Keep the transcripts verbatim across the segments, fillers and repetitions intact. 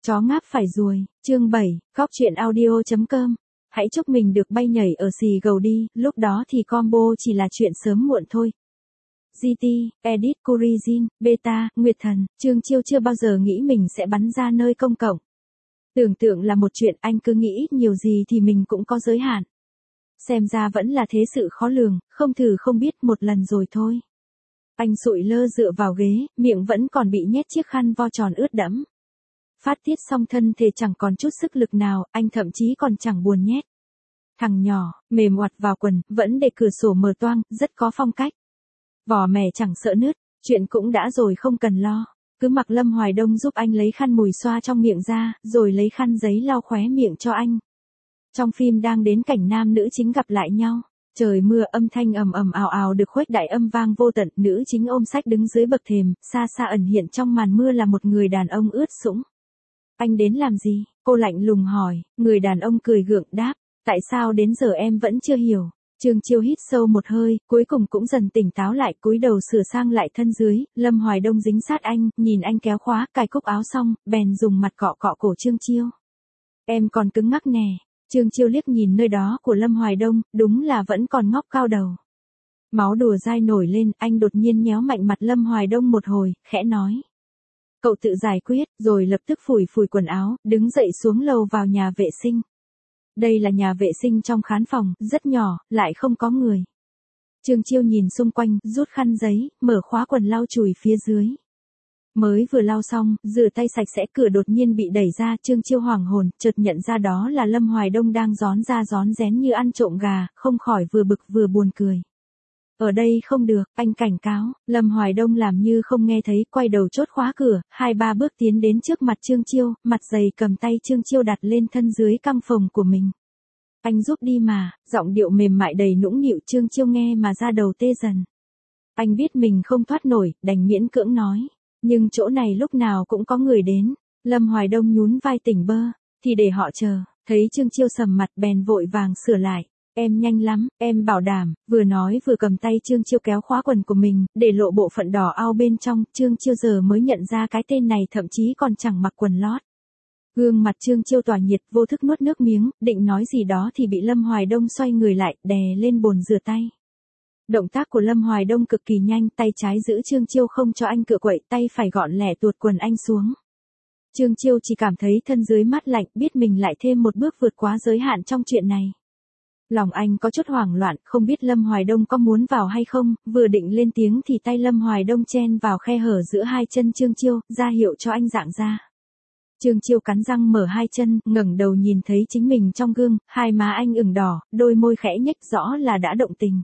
Chó ngáp phải ruồi, chương bảy, góc truyện audio chấm com. Hãy chúc mình được bay nhảy ở xì gầu đi, lúc đó thì combo chỉ là chuyện sớm muộn thôi. giê tê, Edit Kurijin, Beta, Nguyệt Thần, Trương Chiêu chưa bao giờ nghĩ mình sẽ bắn ra nơi công cộng. Tưởng tượng là một chuyện, anh cứ nghĩ nhiều gì thì mình cũng có giới hạn. Xem ra vẫn là thế sự khó lường, không thử không biết, một lần rồi thôi. Anh sụi lơ dựa vào ghế, miệng vẫn còn bị nhét chiếc khăn vo tròn ướt đẫm. Phát tiết xong thân thể chẳng còn chút sức lực nào, anh thậm chí còn chẳng buồn nhét. Thằng nhỏ, mềm oặt vào quần, vẫn để cửa sổ mở toang, rất có phong cách. Vỏ mẻ chẳng sợ nứt, chuyện cũng đã rồi không cần lo. Cứ mặc Lâm Hoài Đông giúp anh lấy khăn mùi xoa trong miệng ra, rồi lấy khăn giấy lau khóe miệng cho anh. Trong phim đang đến cảnh nam nữ chính gặp lại nhau. Trời mưa, âm thanh ầm ầm ào ào được khuếch đại âm vang vô tận, nữ chính ôm sách đứng dưới bậc thềm, xa xa ẩn hiện trong màn mưa là một người đàn ông ướt sũng. Anh đến làm gì? Cô lạnh lùng hỏi, người đàn ông cười gượng đáp, tại sao đến giờ em vẫn chưa hiểu? Trương Chiêu hít sâu một hơi, cuối cùng cũng dần tỉnh táo lại, cúi đầu sửa sang lại thân dưới. Lâm Hoài Đông dính sát anh, nhìn anh kéo khóa, cài cúc áo xong, bèn dùng mặt cọ cọ cổ Trương Chiêu. Em còn cứng ngắc nè. Trương Chiêu liếc nhìn nơi đó của Lâm Hoài Đông, đúng là vẫn còn ngóc cao đầu. Máu đùa dai nổi lên, anh đột nhiên nhéo mạnh mặt Lâm Hoài Đông một hồi, khẽ nói. Cậu tự giải quyết, rồi lập tức phủi phủi quần áo, đứng dậy xuống lầu vào nhà vệ sinh. Đây là nhà vệ sinh trong khán phòng, rất nhỏ, lại không có người. Trương Chiêu nhìn xung quanh, rút khăn giấy, mở khóa quần lau chùi phía dưới. Mới vừa lau xong, rửa tay sạch sẽ, cửa đột nhiên bị đẩy ra, Trương Chiêu hoảng hồn, chợt nhận ra đó là Lâm Hoài Đông đang rón ra rón rén như ăn trộm gà, không khỏi vừa bực vừa buồn cười. Ở đây không được, anh cảnh cáo. Lâm Hoài Đông làm như không nghe thấy, quay đầu chốt khóa cửa, hai ba bước tiến đến trước mặt Trương Chiêu, mặt dày cầm tay Trương Chiêu đặt lên thân dưới căng phòng của mình. Anh giúp đi mà, giọng điệu mềm mại đầy nũng nịu, Trương Chiêu nghe mà da đầu tê dần. Anh biết mình không thoát nổi, đành miễn cưỡng nói. Nhưng chỗ này lúc nào cũng có người đến. Lâm Hoài Đông nhún vai tỉnh bơ, thì để họ chờ. Thấy Trương Chiêu sầm mặt bèn vội vàng sửa lại. Em nhanh lắm, em bảo đảm. Vừa nói vừa cầm tay Trương Chiêu kéo khóa quần của mình, để lộ bộ phận đỏ ao bên trong. Trương Chiêu giờ mới nhận ra cái tên này thậm chí còn chẳng mặc quần lót. Gương mặt Trương Chiêu tỏa nhiệt, vô thức nuốt nước miếng, định nói gì đó thì bị Lâm Hoài Đông xoay người lại, đè lên bồn rửa tay. Động tác của Lâm Hoài Đông cực kỳ nhanh, tay trái giữ Trương Chiêu không cho anh cựa quậy, tay phải gọn lẻ tuột quần anh xuống. Trương Chiêu chỉ cảm thấy thân dưới mát lạnh, biết mình lại thêm một bước vượt quá giới hạn trong chuyện này. Lòng anh có chút hoảng loạn, không biết Lâm Hoài Đông có muốn vào hay không, vừa định lên tiếng thì tay Lâm Hoài Đông chen vào khe hở giữa hai chân Trương Chiêu, ra hiệu cho anh dạng ra. Trương Chiêu cắn răng mở hai chân, ngẩng đầu nhìn thấy chính mình trong gương, hai má anh ửng đỏ, đôi môi khẽ nhếch, rõ là đã động tình.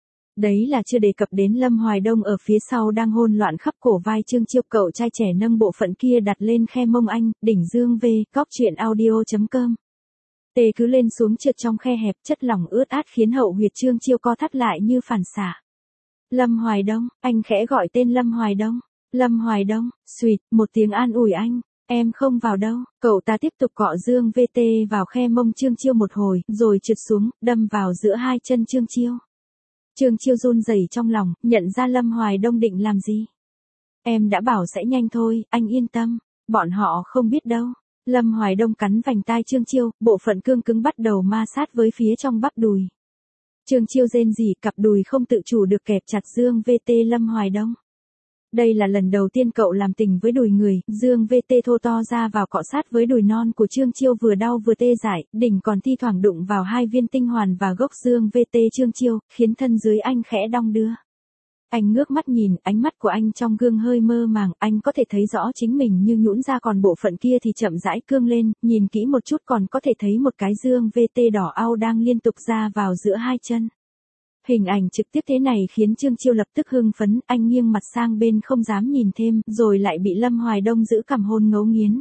Đấy là chưa đề cập đến Lâm Hoài Đông ở phía sau đang hôn loạn khắp cổ vai Trương Chiêu, cậu trai trẻ nâng bộ phận kia đặt lên khe mông anh, đỉnh dương về, góc truyện audio chấm com. Tê cứ lên xuống trượt trong khe hẹp, chất lỏng ướt át khiến hậu huyệt Trương Chiêu co thắt lại như phản xạ. Lâm Hoài Đông, anh khẽ gọi tên Lâm Hoài Đông. Lâm Hoài Đông, suýt, một tiếng an ủi anh. Em không vào đâu. Cậu ta tiếp tục cọ dương vê tê vào khe mông Trương Chiêu một hồi, rồi trượt xuống, đâm vào giữa hai chân Trương Chiêu. Trương Chiêu run rẩy trong lòng, nhận ra Lâm Hoài Đông định làm gì. Em đã bảo sẽ nhanh thôi, anh yên tâm, bọn họ không biết đâu. Lâm Hoài Đông cắn vành tai Trương Chiêu, bộ phận cương cứng bắt đầu ma sát với phía trong bắp đùi. Trương Chiêu rên rỉ, cặp đùi không tự chủ được kẹp chặt dương vê tê Lâm Hoài Đông. Đây là lần đầu tiên cậu làm tình với đùi người, dương vê tê thô to ra vào cọ sát với đùi non của Trương Chiêu, vừa đau vừa tê dại, đỉnh còn thi thoảng đụng vào hai viên tinh hoàn và gốc dương vê tê Trương Chiêu, khiến thân dưới anh khẽ đong đưa. Anh ngước mắt nhìn, ánh mắt của anh trong gương hơi mơ màng, anh có thể thấy rõ chính mình như nhũn ra, còn bộ phận kia thì chậm rãi cương lên, nhìn kỹ một chút còn có thể thấy một cái dương vê tê đỏ au đang liên tục ra vào giữa hai chân. Hình ảnh trực tiếp thế này khiến Trương Chiêu lập tức hưng phấn, anh nghiêng mặt sang bên không dám nhìn thêm, rồi lại bị Lâm Hoài Đông giữ cằm hôn ngấu nghiến.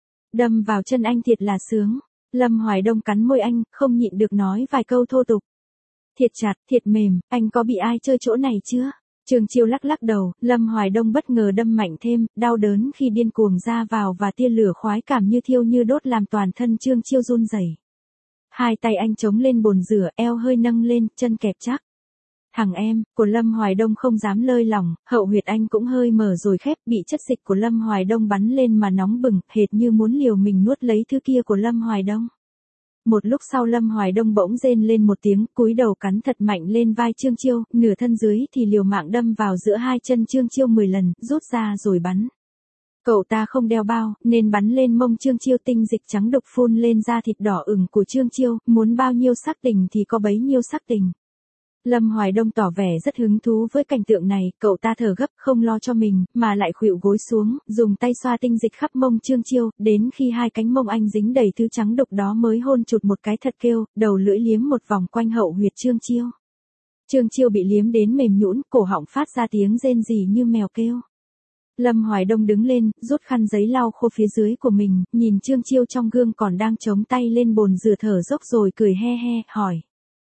Đâm vào chân anh thiệt là sướng. Lâm Hoài Đông cắn môi anh, không nhịn được nói vài câu thô tục. Thiệt chặt, thiệt mềm, anh có bị ai chơi chỗ này chưa? Trương Chiêu lắc lắc đầu, Lâm Hoài Đông bất ngờ đâm mạnh thêm, đau đớn khi điên cuồng ra vào và tia lửa khoái cảm như thiêu như đốt làm toàn thân Trương Chiêu run rẩy. Hai tay anh chống lên bồn rửa, eo hơi nâng lên, chân kẹp chắc. Thằng em, của Lâm Hoài Đông không dám lơi lỏng, hậu huyệt anh cũng hơi mở rồi khép, bị chất dịch của Lâm Hoài Đông bắn lên mà nóng bừng, hệt như muốn liều mình nuốt lấy thứ kia của Lâm Hoài Đông. Một lúc sau Lâm Hoài Đông bỗng rên lên một tiếng, cúi đầu cắn thật mạnh lên vai Trương Chiêu, nửa thân dưới thì liều mạng đâm vào giữa hai chân Trương Chiêu mười lần, rút ra rồi bắn. Cậu ta không đeo bao, nên bắn lên mông Trương Chiêu, tinh dịch trắng đục phun lên da thịt đỏ ửng của Trương Chiêu, muốn bao nhiêu sắc tình thì có bấy nhiêu sắc tình. Lâm Hoài Đông tỏ vẻ rất hứng thú với cảnh tượng này, cậu ta thở gấp không lo cho mình, mà lại khuỵu gối xuống, dùng tay xoa tinh dịch khắp mông Trương Chiêu, đến khi hai cánh mông anh dính đầy thứ trắng đục đó mới hôn chụt một cái thật kêu, đầu lưỡi liếm một vòng quanh hậu huyệt Trương Chiêu. Trương Chiêu bị liếm đến mềm nhũn, cổ họng phát ra tiếng rên rỉ như mèo kêu. Lâm Hoài Đông đứng lên, rút khăn giấy lau khô phía dưới của mình, nhìn Trương Chiêu trong gương còn đang chống tay lên bồn rửa thở dốc rồi cười he he, hỏi.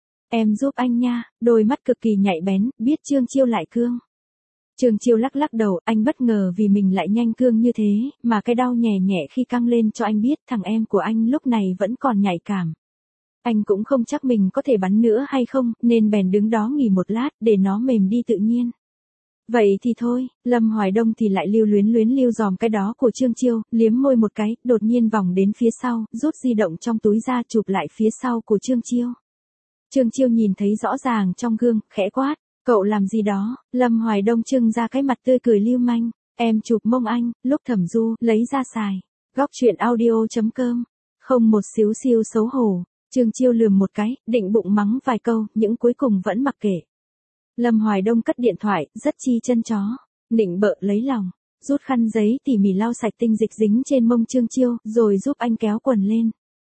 Em giúp anh nha, đôi mắt cực kỳ nhạy bén, biết Trương Chiêu lại cương. Trương Chiêu lắc lắc đầu, anh bất ngờ vì mình lại nhanh cương như thế, mà cái đau nhẹ nhẹ khi căng lên cho anh biết thằng em của anh lúc này vẫn còn nhạy cảm. Anh cũng không chắc mình có thể bắn nữa hay không, nên bèn đứng đó nghỉ một lát, để nó mềm đi tự nhiên. Vậy thì thôi, Lâm Hoài Đông thì lại lưu luyến luyến lưu dòm cái đó của Trương Chiêu, liếm môi một cái, đột nhiên vòng đến phía sau, rút di động trong túi ra chụp lại phía sau của Trương Chiêu. Trương Chiêu nhìn thấy rõ ràng trong gương, khẽ quát, cậu làm gì đó, Lâm Hoài Đông trưng ra cái mặt tươi cười lưu manh, em chụp mông anh, lúc Thẩm Du, lấy ra xài. Góc truyện audio chấm com, không một xíu xiu xấu hổ, Trương Chiêu lườm một cái, định bụng mắng vài câu, những cuối cùng vẫn mặc kệ. Lâm Hoài Đông cất điện thoại, rất chi chân chó, nịnh bợ lấy lòng, rút khăn giấy tỉ mỉ lau sạch tinh dịch dính trên mông Trương Chiêu, rồi giúp anh kéo quần lên.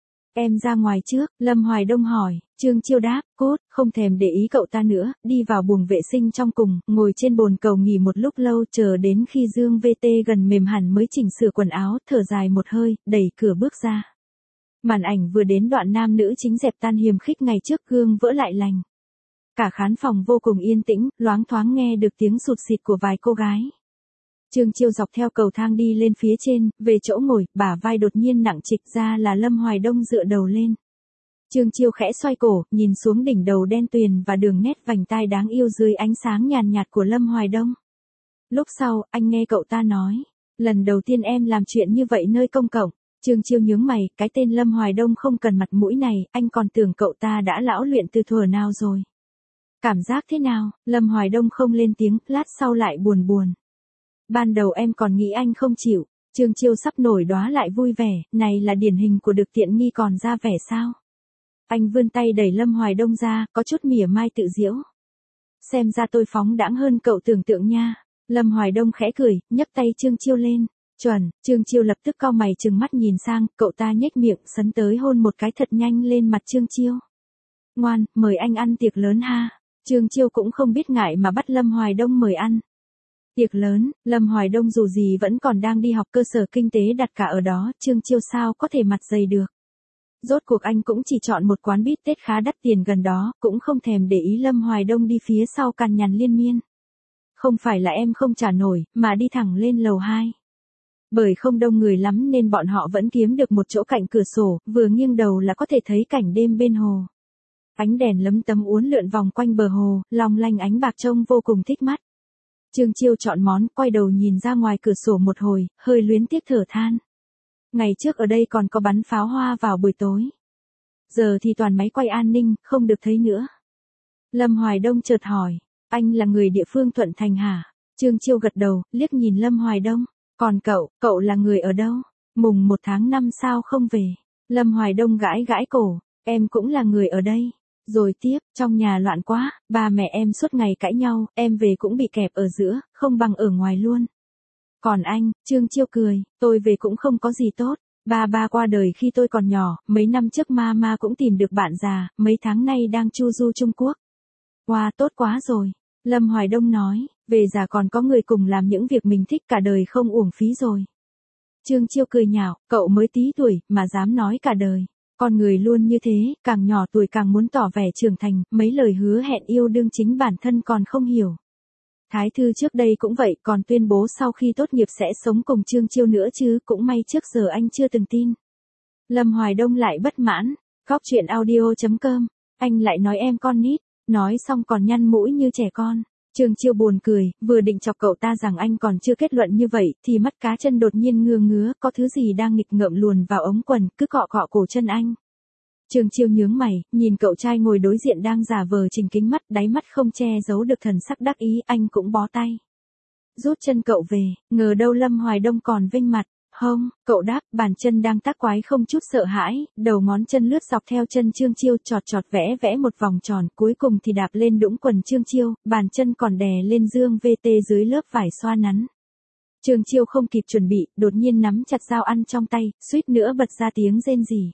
Em ra ngoài trước, Lâm Hoài Đông hỏi, Trương Chiêu đáp, cốt, không thèm để ý cậu ta nữa, đi vào buồng vệ sinh trong cùng, ngồi trên bồn cầu nghỉ một lúc lâu, chờ đến khi Dương vê tê gần mềm hẳn mới chỉnh sửa quần áo, thở dài một hơi, đẩy cửa bước ra. Màn ảnh vừa đến đoạn nam nữ chính dẹp tan hiềm khích ngày trước gương vỡ lại lành. Cả khán phòng vô cùng yên tĩnh, loáng thoáng nghe được tiếng sụt sịt của vài cô gái. Trương Chiêu dọc theo cầu thang đi lên phía trên, về chỗ ngồi, bả vai đột nhiên nặng trịch ra là Lâm Hoài Đông dựa đầu lên. Trương Chiêu khẽ xoay cổ, nhìn xuống đỉnh đầu đen tuyền và đường nét vành tai đáng yêu dưới ánh sáng nhàn nhạt của Lâm Hoài Đông. Lúc sau, anh nghe cậu ta nói, lần đầu tiên em làm chuyện như vậy nơi công cộng. Trương Chiêu nhướng mày, cái tên Lâm Hoài Đông không cần mặt mũi này, anh còn tưởng cậu ta đã lão luyện từ thuở nào rồi. Cảm giác thế nào? Lâm Hoài Đông không lên tiếng, lát sau lại buồn buồn. Ban đầu em còn nghĩ anh không chịu, Trương Chiêu sắp nổi đóa lại vui vẻ, này là điển hình của được tiện nghi còn ra vẻ sao? Anh vươn tay đẩy Lâm Hoài Đông ra, có chút mỉa mai tự giễu. Xem ra tôi phóng đãng hơn cậu tưởng tượng nha. Lâm Hoài Đông khẽ cười, nhấc tay Trương Chiêu lên. Chuẩn, Trương Chiêu lập tức cau mày trừng mắt nhìn sang, cậu ta nhếch miệng, sấn tới hôn một cái thật nhanh lên mặt Trương Chiêu. Ngoan, mời anh ăn tiệc lớn ha. Trương Chiêu cũng không biết ngại mà bắt Lâm Hoài Đông mời ăn. Tiệc lớn, Lâm Hoài Đông dù gì vẫn còn đang đi học cơ sở kinh tế đặt cả ở đó, Trương Chiêu sao có thể mặt dày được. Rốt cuộc anh cũng chỉ chọn một quán bít tết khá đắt tiền gần đó, cũng không thèm để ý Lâm Hoài Đông đi phía sau cằn nhằn liên miên. Không phải là em không trả nổi, mà đi thẳng lên lầu hai. Bởi không đông người lắm nên bọn họ vẫn kiếm được một chỗ cạnh cửa sổ, vừa nghiêng đầu là có thể thấy cảnh đêm bên hồ. Ánh đèn lấm tấm uốn lượn vòng quanh bờ hồ, long lanh ánh bạc trông vô cùng thích mắt. Trương Chiêu chọn món, quay đầu nhìn ra ngoài cửa sổ một hồi, hơi luyến tiếc thở than. Ngày trước ở đây còn có bắn pháo hoa vào buổi tối. Giờ thì toàn máy quay an ninh, không được thấy nữa. Lâm Hoài Đông chợt hỏi, anh là người địa phương Thuận Thành hả? Trương Chiêu gật đầu, liếc nhìn Lâm Hoài Đông. Còn cậu, cậu là người ở đâu? Mùng một tháng năm sao không về? Lâm Hoài Đông gãi gãi cổ, em cũng là người ở đây. Rồi tiếp, trong nhà loạn quá, ba mẹ em suốt ngày cãi nhau, em về cũng bị kẹp ở giữa, không bằng ở ngoài luôn. Còn anh, Trương Chiêu cười, tôi về cũng không có gì tốt. Ba ba qua đời khi tôi còn nhỏ, mấy năm trước mama cũng tìm được bạn già, mấy tháng nay đang chu du Trung Quốc. Wow, tốt quá rồi. Lâm Hoài Đông nói, về già còn có người cùng làm những việc mình thích cả đời không uổng phí rồi. Trương Chiêu cười nhạo, cậu mới tí tuổi, mà dám nói cả đời. Con người luôn như thế, càng nhỏ tuổi càng muốn tỏ vẻ trưởng thành, mấy lời hứa hẹn yêu đương chính bản thân còn không hiểu. Thái Thư trước đây cũng vậy, còn tuyên bố sau khi tốt nghiệp sẽ sống cùng Trương Chiêu nữa chứ, cũng may trước giờ anh chưa từng tin. Lâm Hoài Đông lại bất mãn, góc truyện audio chấm com, anh lại nói em con nít. Nói xong còn nhăn mũi như trẻ con. Trương Chiêu buồn cười, vừa định chọc cậu ta rằng anh còn chưa kết luận như vậy, thì mắt cá chân đột nhiên ngưa ngứa, có thứ gì đang nghịch ngợm luồn vào ống quần, cứ cọ cọ cổ chân anh. Trương Chiêu nhướng mày, nhìn cậu trai ngồi đối diện đang giả vờ chỉnh kính mắt, đáy mắt không che giấu được thần sắc đắc ý, anh cũng bó tay. Rút chân cậu về, ngờ đâu Lâm Hoài Đông còn vênh mặt. Hông, cậu đáp, bàn chân đang tác quái không chút sợ hãi, đầu ngón chân lướt dọc theo chân Trương Chiêu, chọt chọt vẽ vẽ một vòng tròn, cuối cùng thì đạp lên đũng quần Trương Chiêu, bàn chân còn đè lên dương vê tê dưới lớp vải xoa nắn. Trương Chiêu không kịp chuẩn bị, đột nhiên nắm chặt dao ăn trong tay, suýt nữa bật ra tiếng rên rỉ.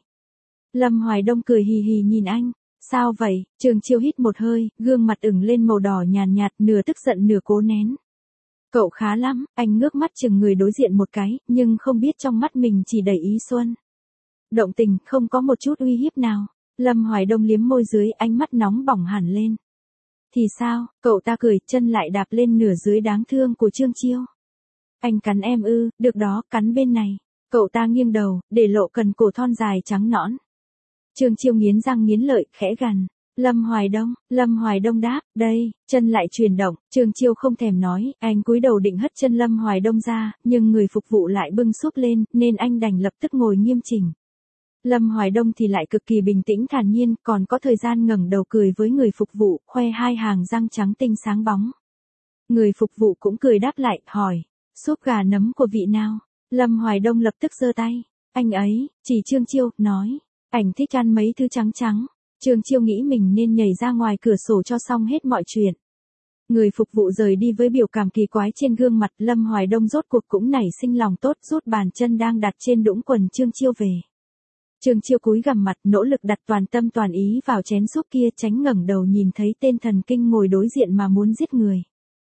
Lâm Hoài Đông cười hì hì nhìn anh. Sao vậy? Trương Chiêu hít một hơi, gương mặt ửng lên màu đỏ nhàn nhạt, nửa tức giận nửa cố nén. Cậu khá lắm, anh ngước mắt chừng người đối diện một cái, nhưng không biết trong mắt mình chỉ đầy ý xuân. Động tình, không có một chút uy hiếp nào. Lâm Hoài Đông liếm môi dưới, ánh mắt nóng bỏng hẳn lên. Thì sao? Cậu ta cười, chân lại đạp lên nửa dưới đáng thương của Trương Chiêu. Anh cắn em ư? Được đó, cắn bên này. Cậu ta nghiêng đầu, để lộ cần cổ thon dài trắng nõn. Trương Chiêu nghiến răng nghiến lợi, khẽ gằn. Lâm Hoài Đông, Lâm Hoài Đông đáp, đây, chân lại chuyển động, Trương Chiêu không thèm nói, anh cúi đầu định hất chân Lâm Hoài Đông ra, nhưng người phục vụ lại bưng súp lên, nên anh đành lập tức ngồi nghiêm chỉnh. Lâm Hoài Đông thì lại cực kỳ bình tĩnh thản nhiên, còn có thời gian ngẩng đầu cười với người phục vụ, khoe hai hàng răng trắng tinh sáng bóng. Người phục vụ cũng cười đáp lại, hỏi, súp gà nấm của vị nào? Lâm Hoài Đông lập tức giơ tay, anh ấy, chỉ Trương Chiêu, nói, ảnh thích ăn mấy thứ trắng trắng. Trương Chiêu nghĩ mình nên nhảy ra ngoài cửa sổ cho xong hết mọi chuyện. Người phục vụ rời đi với biểu cảm kỳ quái trên gương mặt, Lâm Hoài Đông rốt cuộc cũng nảy sinh lòng tốt, rút bàn chân đang đặt trên đũng quần Trương Chiêu về. Trương Chiêu cúi gằm mặt, nỗ lực đặt toàn tâm toàn ý vào chén súp kia, tránh ngẩng đầu nhìn thấy tên thần kinh ngồi đối diện mà muốn giết người.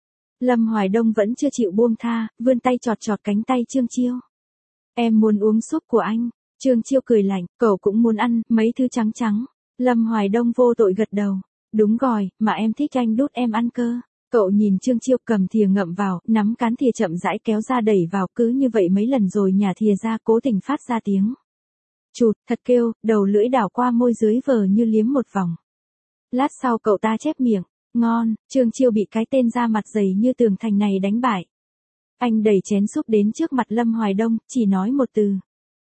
Lâm Hoài Đông vẫn chưa chịu buông tha, vươn tay chọt chọt cánh tay Trương Chiêu. Em muốn uống súp của anh. Trương Chiêu cười lạnh, cậu cũng muốn ăn mấy thứ trắng trắng. Lâm Hoài Đông vô tội gật đầu. Đúng rồi, mà em thích anh đút em ăn cơ. Cậu nhìn Trương Chiêu cầm thìa ngậm vào, nắm cán thìa chậm rãi kéo ra đẩy vào, cứ như vậy mấy lần rồi nhả thìa ra, cố tình phát ra tiếng chụt, thật kêu, đầu lưỡi đảo qua môi dưới vờ như liếm một vòng. Lát sau cậu ta chép miệng, ngon. Trương Chiêu bị cái tên da mặt dày như tường thành này đánh bại. Anh đẩy chén súp đến trước mặt Lâm Hoài Đông, chỉ nói một từ.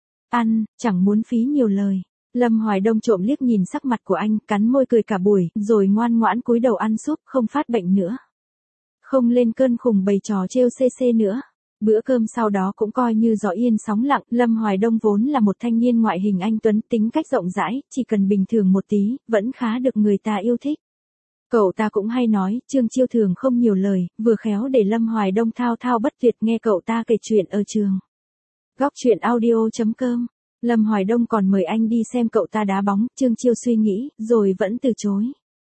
Ăn, chẳng muốn phí nhiều lời. Lâm Hoài Đông trộm liếc nhìn sắc mặt của anh, cắn môi cười cả buổi, rồi ngoan ngoãn cúi đầu ăn súp, không phát bệnh nữa. Không lên cơn khùng bày trò trêu xê xê nữa. Bữa cơm sau đó cũng coi như gió yên sóng lặng, Lâm Hoài Đông vốn là một thanh niên ngoại hình anh tuấn, tính cách rộng rãi, chỉ cần bình thường một tí, vẫn khá được người ta yêu thích. Cậu ta cũng hay nói, Trương Chiêu thường không nhiều lời, vừa khéo để Lâm Hoài Đông thao thao bất tuyệt nghe cậu ta kể chuyện ở trường. Góc truyện audio chấm com. Lâm Hoài Đông còn mời anh đi xem cậu ta đá bóng, Trương Chiêu suy nghĩ, rồi vẫn từ chối.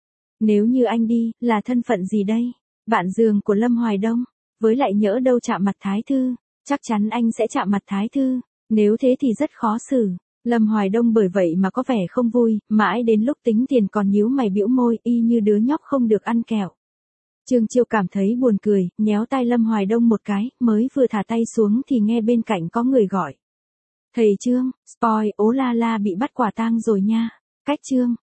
Nếu như anh đi, là thân phận gì đây? Bạn giường của Lâm Hoài Đông, với lại nhỡ đâu chạm mặt Thái Thư, chắc chắn anh sẽ chạm mặt Thái Thư, nếu thế thì rất khó xử. Lâm Hoài Đông bởi vậy mà có vẻ không vui, mãi đến lúc tính tiền còn nhíu mày bĩu môi, y như đứa nhóc không được ăn kẹo. Trương Chiêu cảm thấy buồn cười, nhéo tay Lâm Hoài Đông một cái, mới vừa thả tay xuống thì nghe bên cạnh có người gọi. Thầy Trương, spoil, ố la la bị bắt quả tang rồi nha. Cách Trương.